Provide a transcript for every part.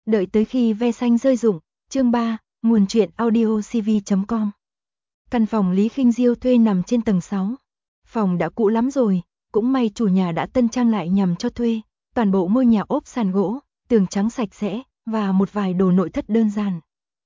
Đợi tới khi ve xanh rơi rụng. Chương 3, nguồn truyện audiocv.com. Căn phòng Lý Khinh Diêu thuê nằm trên tầng 6. Phòng đã cũ lắm rồi, cũng may chủ nhà đã tân trang lại nhằm cho thuê. Toàn bộ ngôi nhà ốp sàn gỗ, tường trắng sạch sẽ và một vài đồ nội thất đơn giản.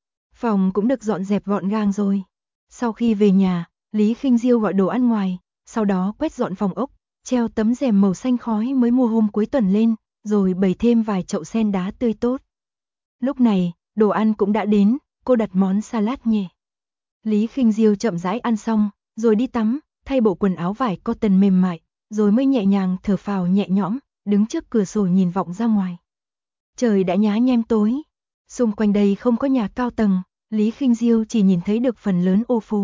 Phòng cũng được dọn dẹp gọn gàng rồi. Sau khi về nhà, Lý Khinh Diêu gọi đồ ăn ngoài, sau đó quét dọn phòng ốc, treo tấm rèm màu xanh khói mới mua hôm cuối tuần lên, rồi bày thêm vài chậu sen đá tươi tốt. Lúc này, đồ ăn cũng đã đến, cô đặt món salad nhẹ. Lý Khinh Diêu chậm rãi ăn xong, rồi đi tắm, thay bộ quần áo vải cotton mềm mại, rồi mới nhẹ nhàng thở phào nhẹ nhõm, đứng trước cửa sổ nhìn vọng ra ngoài. Trời đã nhá nhem tối, xung quanh đây không có nhà cao tầng, Lý Khinh Diêu chỉ nhìn thấy được phần lớn ô phố.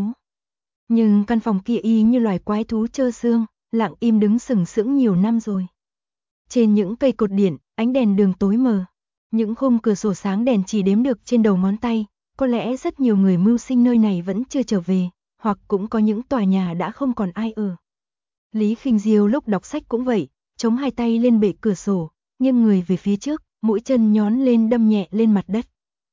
Nhưng căn phòng kia y như loài quái thú trơ xương, lặng im đứng sừng sững nhiều năm rồi. Trên những cây cột điện, ánh đèn đường tối mờ. Những khung cửa sổ sáng đèn chỉ đếm được trên đầu ngón tay, có lẽ rất nhiều người mưu sinh nơi này vẫn chưa trở về, hoặc cũng có những tòa nhà đã không còn ai ở. Lý Khinh Diêu lúc đọc sách cũng vậy, chống hai tay lên bệ cửa sổ, nghiêng người về phía trước, mũi chân nhón lên đâm nhẹ lên mặt đất.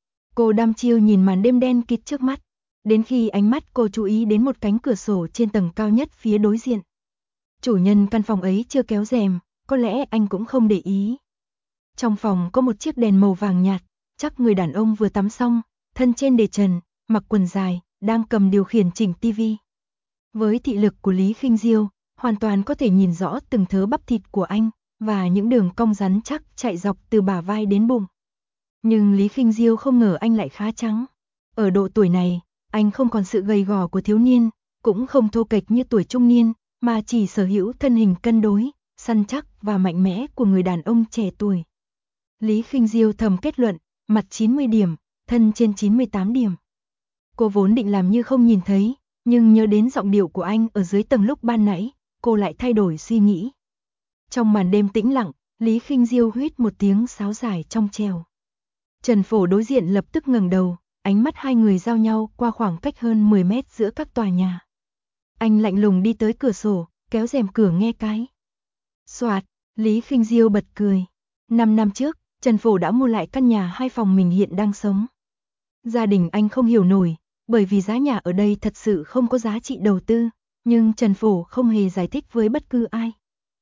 Cô đăm chiêu nhìn màn đêm đen kịt trước mắt, đến khi ánh mắt cô chú ý đến một cánh cửa sổ trên tầng cao nhất phía đối diện. Chủ nhân căn phòng ấy chưa kéo rèm, có lẽ anh cũng không để ý. Trong phòng có một chiếc đèn màu vàng nhạt, chắc người đàn ông vừa tắm xong, thân trên để trần, mặc quần dài, đang cầm điều khiển chỉnh tivi. Với thị lực của Lý Khinh Diêu, hoàn toàn có thể nhìn rõ từng thớ bắp thịt của anh, và những đường cong rắn chắc chạy dọc từ bả vai đến bụng. Nhưng Lý Khinh Diêu không ngờ anh lại khá trắng. Ở độ tuổi này, anh không còn sự gầy gò của thiếu niên, cũng không thô kệch như tuổi trung niên, mà chỉ sở hữu thân hình cân đối, săn chắc và mạnh mẽ của người đàn ông trẻ tuổi. Lý Khinh Diêu thầm kết luận, mặt 90 điểm, thân trên 98 điểm. Cô vốn định làm như không nhìn thấy, nhưng nhớ đến giọng điệu của anh ở dưới tầng lúc ban nãy, cô lại thay đổi suy nghĩ. Trong màn đêm tĩnh lặng, Lý Khinh Diêu huýt một tiếng sáo dài trong trèo. Trần Phổ đối diện lập tức ngẩng đầu, ánh mắt hai người giao nhau qua khoảng cách hơn 10 mét giữa các tòa nhà. Anh lạnh lùng đi tới cửa sổ, kéo rèm cửa nghe cái. Soạt, Lý Khinh Diêu bật cười. 5 năm trước, Trần Phổ đã mua lại căn nhà 2 phòng mình hiện đang sống. Gia đình anh không hiểu nổi, bởi vì giá nhà ở đây thật sự không có giá trị đầu tư, nhưng Trần Phổ không hề giải thích với bất cứ ai.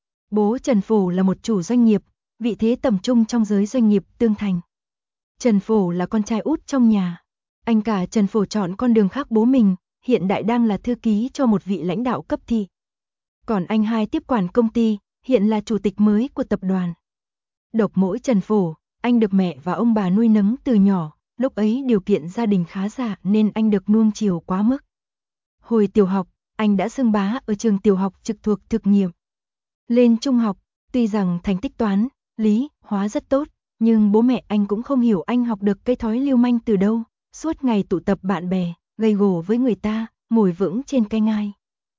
Bố Trần Phổ là một chủ doanh nghiệp, vị thế tầm trung trong giới doanh nghiệp Tương Thành. Trần Phổ là con trai út trong nhà. Anh cả Trần Phổ chọn con đường khác bố mình, hiện đại đang là thư ký cho một vị lãnh đạo cấp thị. Còn anh hai tiếp quản công ty, hiện là chủ tịch mới của tập đoàn. Độc mỗi Trần Phổ, anh được mẹ và ông bà nuôi nấng từ nhỏ, lúc ấy điều kiện gia đình khá giả nên anh được nuông chiều quá mức. Hồi tiểu học, anh đã xưng bá ở trường tiểu học trực thuộc thực nghiệm. Lên trung học, tuy rằng thành tích toán, lý, hóa rất tốt, nhưng bố mẹ anh cũng không hiểu anh học được cái thói lưu manh từ đâu, suốt ngày tụ tập bạn bè, gây gổ với người ta, ngồi vững trên cái ngai.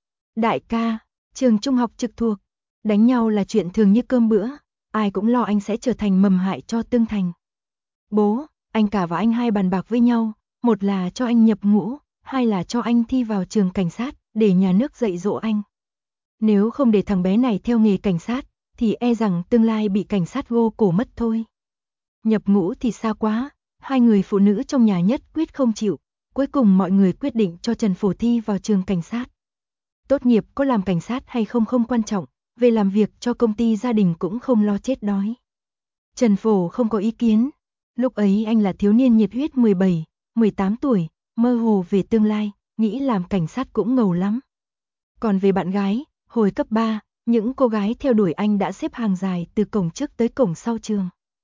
Đại ca, trường trung học trực thuộc, đánh nhau là chuyện thường như cơm bữa, ai cũng lo anh sẽ trở thành mầm hại cho Tương Thành. Bố, anh cả và anh hai bàn bạc với nhau, một là cho anh nhập ngũ, hai là cho anh thi vào trường cảnh sát, để nhà nước dạy dỗ anh. Nếu không để thằng bé này theo nghề cảnh sát, thì e rằng tương lai bị cảnh sát gô cổ mất thôi. Nhập ngũ thì xa quá, hai người phụ nữ trong nhà nhất quyết không chịu, cuối cùng mọi người quyết định cho Trần Phổ thi vào trường cảnh sát. Tốt nghiệp có làm cảnh sát hay không không quan trọng, về làm việc cho công ty gia đình cũng không lo chết đói. Trần Phổ không có ý kiến, lúc ấy anh là thiếu niên nhiệt huyết 17, 18 tuổi, mơ hồ về tương lai, nghĩ làm cảnh sát cũng ngầu lắm. Còn về bạn gái, hồi cấp 3, những cô gái theo đuổi anh đã xếp hàng dài từ cổng trước tới cổng sau trường.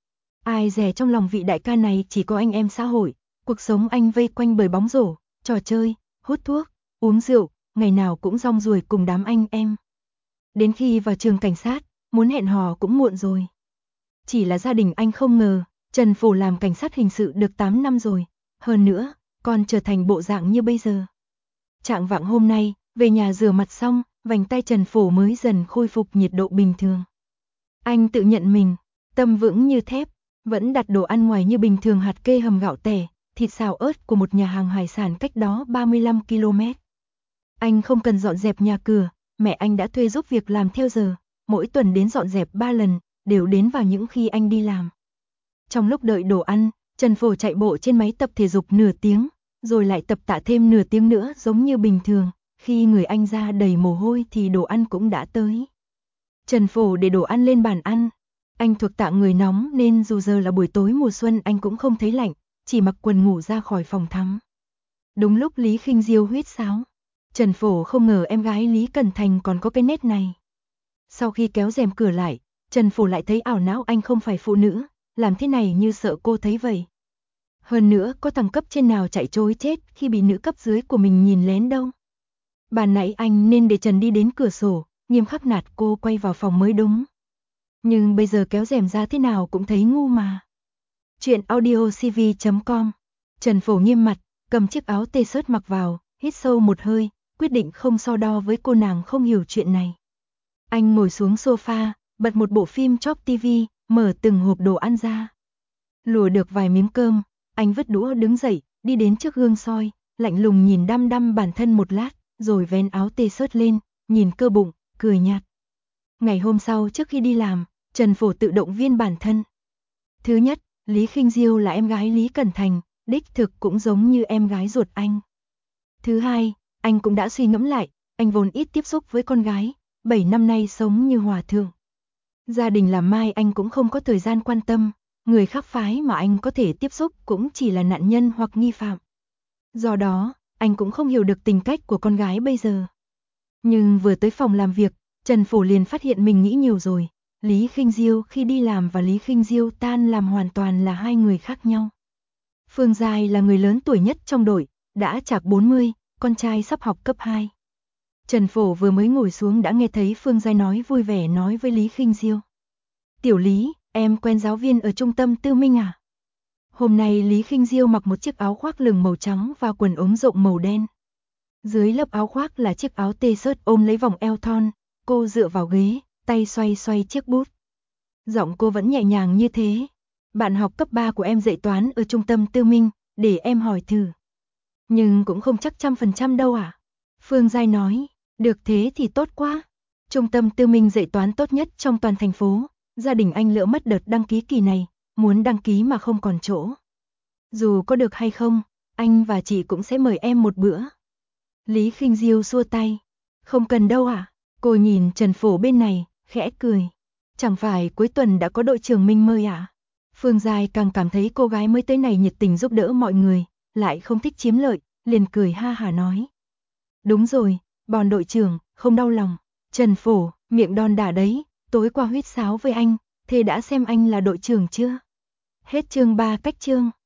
Ai dè trong lòng vị đại ca này chỉ có anh em xã hội, cuộc sống anh vây quanh bởi bóng rổ, trò chơi, hút thuốc, uống rượu, ngày nào cũng rong ruổi cùng đám anh em. Đến khi vào trường cảnh sát, muốn hẹn hò cũng muộn rồi. Chỉ là gia đình anh không ngờ, Trần Phổ làm cảnh sát hình sự được 8 năm rồi, hơn nữa, còn trở thành bộ dạng như bây giờ. Trạng vạng hôm nay, về nhà rửa mặt xong, vành tay Trần Phổ mới dần khôi phục nhiệt độ bình thường. Anh tự nhận mình, tâm vững như thép, vẫn đặt đồ ăn ngoài như bình thường, hạt kê hầm gạo tẻ, thịt xào ớt của một nhà hàng hải sản cách đó 35 km. Anh không cần dọn dẹp nhà cửa, mẹ anh đã thuê giúp việc làm theo giờ, mỗi tuần đến dọn dẹp 3 lần, đều đến vào những khi anh đi làm. Trong lúc đợi đồ ăn, Trần Phổ chạy bộ trên máy tập thể dục nửa tiếng, rồi lại tập tạ thêm nửa tiếng nữa giống như bình thường. Khi người anh ra đầy mồ hôi thì đồ ăn cũng đã tới. Trần Phổ để đồ ăn lên bàn ăn. Anh thuộc dạng người nóng nên dù giờ là buổi tối mùa xuân anh cũng không thấy lạnh, chỉ mặc quần ngủ ra khỏi phòng tắm. Đúng lúc Lý Khinh Diêu huýt sáo. Trần Phổ không ngờ em gái Lý Cẩn Thành còn có cái nét này. Sau khi kéo rèm cửa lại, Trần Phổ lại thấy ảo não anh không phải phụ nữ, làm thế này như sợ cô thấy vậy. Hơn nữa có thằng cấp trên nào chạy trối chết khi bị nữ cấp dưới của mình nhìn lén đâu. Ban nãy anh nên để Trần đi đến cửa sổ, nghiêm khắc nạt cô quay vào phòng mới đúng. Nhưng bây giờ kéo rèm ra thế nào cũng thấy ngu mà. Chuyện audiocv.com. Trần Phổ nghiêm mặt, cầm chiếc áo t-shirt mặc vào, hít sâu một hơi, quyết định không so đo với cô nàng không hiểu chuyện này. Anh ngồi xuống sofa, bật một bộ phim Chop TV, mở từng hộp đồ ăn ra. Lùa được vài miếng cơm, anh vứt đũa đứng dậy, đi đến trước gương soi, lạnh lùng nhìn đăm đăm bản thân một lát, rồi vén áo t-shirt lên, nhìn cơ bụng, cười nhạt. Ngày hôm sau trước khi đi làm, Trần Phổ tự động viên bản thân. Thứ nhất, Lý Khinh Diêu là em gái Lý Cẩn Thành, đích thực cũng giống như em gái ruột anh. Thứ hai, anh cũng đã suy ngẫm lại, anh vốn ít tiếp xúc với con gái, 7 năm nay sống như hòa thượng. Gia đình làm mai anh cũng không có thời gian quan tâm, người khác phái mà anh có thể tiếp xúc cũng chỉ là nạn nhân hoặc nghi phạm. Do đó, anh cũng không hiểu được tình cách của con gái bây giờ. Nhưng vừa tới phòng làm việc, Trần Phổ liền phát hiện mình nghĩ nhiều rồi. Lý Khinh Diêu khi đi làm và Lý Khinh Diêu tan làm hoàn toàn là hai người khác nhau. Phương Giai là người lớn tuổi nhất trong đội, đã chạc 40, con trai sắp học cấp 2. Trần Phổ vừa mới ngồi xuống đã nghe thấy Phương Giai nói vui vẻ nói với Lý Khinh Diêu. Tiểu Lý, em quen giáo viên ở trung tâm Tư Minh à? Hôm nay Lý Khinh Diêu mặc một chiếc áo khoác lửng màu trắng và quần ống rộng màu đen. Dưới lớp áo khoác là chiếc áo t-shirt ôm lấy vòng eo thon, cô dựa vào ghế, tay xoay xoay chiếc bút. Giọng cô vẫn nhẹ nhàng như thế. Bạn học cấp 3 của em dạy toán ở trung tâm Tư Minh, để em hỏi thử. Nhưng cũng không chắc 100% đâu à? Phương Giai nói, được thế thì tốt quá. Trung tâm Tư Minh dạy toán tốt nhất trong toàn thành phố, gia đình anh lỡ mất đợt đăng ký kỳ này, muốn đăng ký mà không còn chỗ. Dù có được hay không, anh và chị cũng sẽ mời em một bữa. Lý Khinh Diêu xua tay, không cần đâu à? Cô nhìn Trần Phổ bên này, khẽ cười. Chẳng phải cuối tuần đã có đội trưởng Minh mời à? Phương Giai càng cảm thấy cô gái mới tới này nhiệt tình giúp đỡ mọi người, lại không thích chiếm lợi, liền cười ha hả nói. Đúng rồi, bọn đội trưởng, không đau lòng. Trần Phổ, miệng đon đả đấy, tối qua huýt sáo với anh, thế đã xem anh là đội trưởng chưa? Hết chương 3 cách chương.